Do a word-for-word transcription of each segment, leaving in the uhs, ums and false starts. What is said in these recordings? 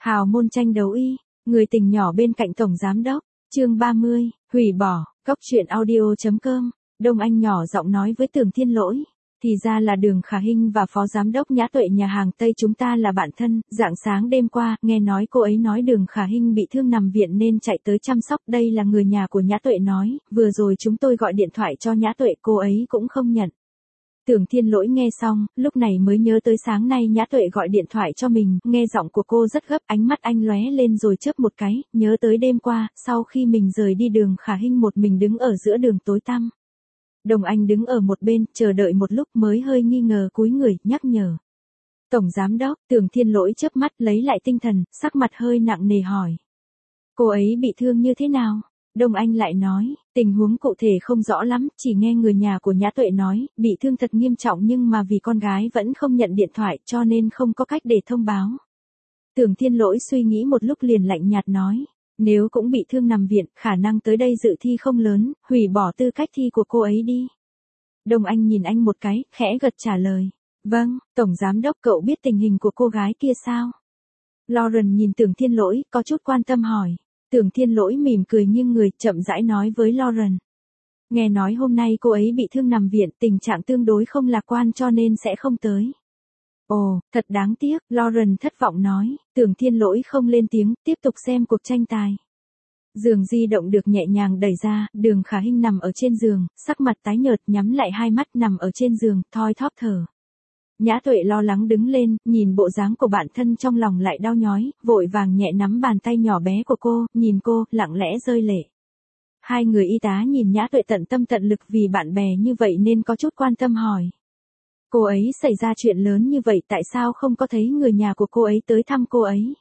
Hào môn tranh đấu y, người tình nhỏ bên cạnh tổng giám đốc, chương ba mươi, hủy bỏ, cóc truyện audio chấm com, Đông Anh nhỏ giọng nói với Tưởng Thiên Lỗi, thì ra là Đường Khả Hinh và phó giám đốc Nhã Tuệ nhà hàng Tây chúng ta là bạn thân, rạng sáng đêm qua, nghe nói cô ấy nói Đường Khả Hinh bị thương nằm viện nên chạy tới chăm sóc, đây là người nhà của Nhã Tuệ nói, vừa rồi chúng tôi gọi điện thoại cho Nhã Tuệ cô ấy cũng không nhận. Tưởng Thiên Lỗi nghe xong, lúc này mới nhớ tới sáng nay Nhã Tuệ gọi điện thoại cho mình, nghe giọng của cô rất gấp, ánh mắt anh lóe lên rồi chớp một cái, nhớ tới đêm qua, sau khi mình rời đi Đường Khả Hinh một mình đứng ở giữa đường tối tăm. Đồng Anh đứng ở một bên, chờ đợi một lúc mới hơi nghi ngờ cúi người, nhắc nhở. Tổng giám đốc, Tưởng Thiên Lỗi chớp mắt lấy lại tinh thần, sắc mặt hơi nặng nề hỏi. Cô ấy bị thương như thế nào? Đồng Anh lại nói, tình huống cụ thể không rõ lắm, chỉ nghe người nhà của Nhã Tuệ nói, bị thương thật nghiêm trọng nhưng mà vì con gái vẫn không nhận điện thoại cho nên không có cách để thông báo. Tưởng Thiên Lỗi suy nghĩ một lúc liền lạnh nhạt nói, nếu cũng bị thương nằm viện, khả năng tới đây dự thi không lớn, hủy bỏ tư cách thi của cô ấy đi. Đồng Anh nhìn anh một cái, khẽ gật trả lời, vâng, Tổng Giám Đốc cậu biết tình hình của cô gái kia sao? Lauren nhìn Tưởng Thiên Lỗi, có chút quan tâm hỏi. Tưởng Thiên Lỗi mỉm cười nghiêng người, chậm rãi nói với Lauren. Nghe nói hôm nay cô ấy bị thương nằm viện, tình trạng tương đối không lạc quan cho nên sẽ không tới. Ồ, thật đáng tiếc, Lauren thất vọng nói, Tưởng Thiên Lỗi không lên tiếng, tiếp tục xem cuộc tranh tài. Giường di động được nhẹ nhàng đẩy ra, Đường Khả Hinh nằm ở trên giường, sắc mặt tái nhợt nhắm lại hai mắt nằm ở trên giường, thoi thóp thở. Nhã Tuệ lo lắng đứng lên, nhìn bộ dáng của bản thân trong lòng lại đau nhói, vội vàng nhẹ nắm bàn tay nhỏ bé của cô, nhìn cô, lặng lẽ rơi lệ. Hai người y tá nhìn Nhã Tuệ tận tâm tận lực vì bạn bè như vậy nên có chút quan tâm hỏi. Cô ấy xảy ra chuyện lớn như vậy tại sao không có thấy người nhà của cô ấy tới thăm cô ấy?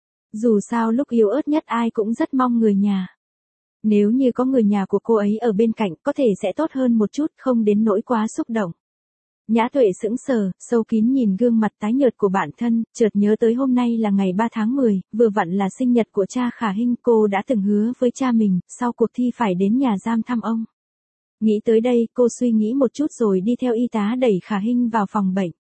Dù sao lúc yếu ớt nhất ai cũng rất mong người nhà. Nếu như có người nhà của cô ấy ở bên cạnh có thể sẽ tốt hơn một chút, không đến nỗi quá xúc động. Nhã Tuệ sững sờ, sâu kín nhìn gương mặt tái nhợt của bản thân, chợt nhớ tới hôm nay là ngày ba tháng mười, vừa vặn là sinh nhật của cha Khả Hinh, cô đã từng hứa với cha mình, sau cuộc thi phải đến nhà giam thăm ông. Nghĩ tới đây, cô suy nghĩ một chút rồi đi theo y tá đẩy Khả Hinh vào phòng bệnh.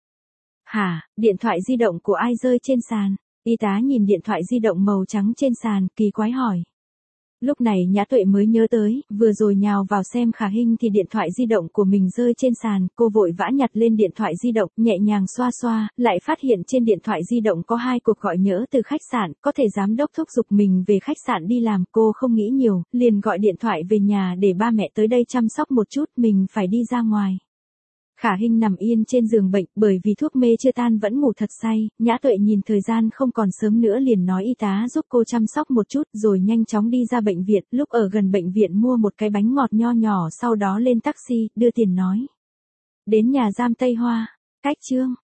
Hả, điện thoại di động của ai rơi trên sàn? Y tá nhìn điện thoại di động màu trắng trên sàn, kỳ quái hỏi. Lúc này Nhã Tuệ mới nhớ tới, vừa rồi nhào vào xem Khả Hinh thì điện thoại di động của mình rơi trên sàn, cô vội vã nhặt lên điện thoại di động, nhẹ nhàng xoa xoa, lại phát hiện trên điện thoại di động có hai cuộc gọi nhỡ từ khách sạn, có thể giám đốc thúc giục mình về khách sạn đi làm, cô không nghĩ nhiều, liền gọi điện thoại về nhà để ba mẹ tới đây chăm sóc một chút, mình phải đi ra ngoài. Khả Hinh nằm yên trên giường bệnh, bởi vì thuốc mê chưa tan vẫn ngủ thật say, Nhã Tuệ nhìn thời gian không còn sớm nữa liền nói y tá giúp cô chăm sóc một chút rồi nhanh chóng đi ra bệnh viện, lúc ở gần bệnh viện mua một cái bánh ngọt nho nhỏ sau đó lên taxi, đưa tiền nói. Đến nhà giam Tây Hoa, cách chương.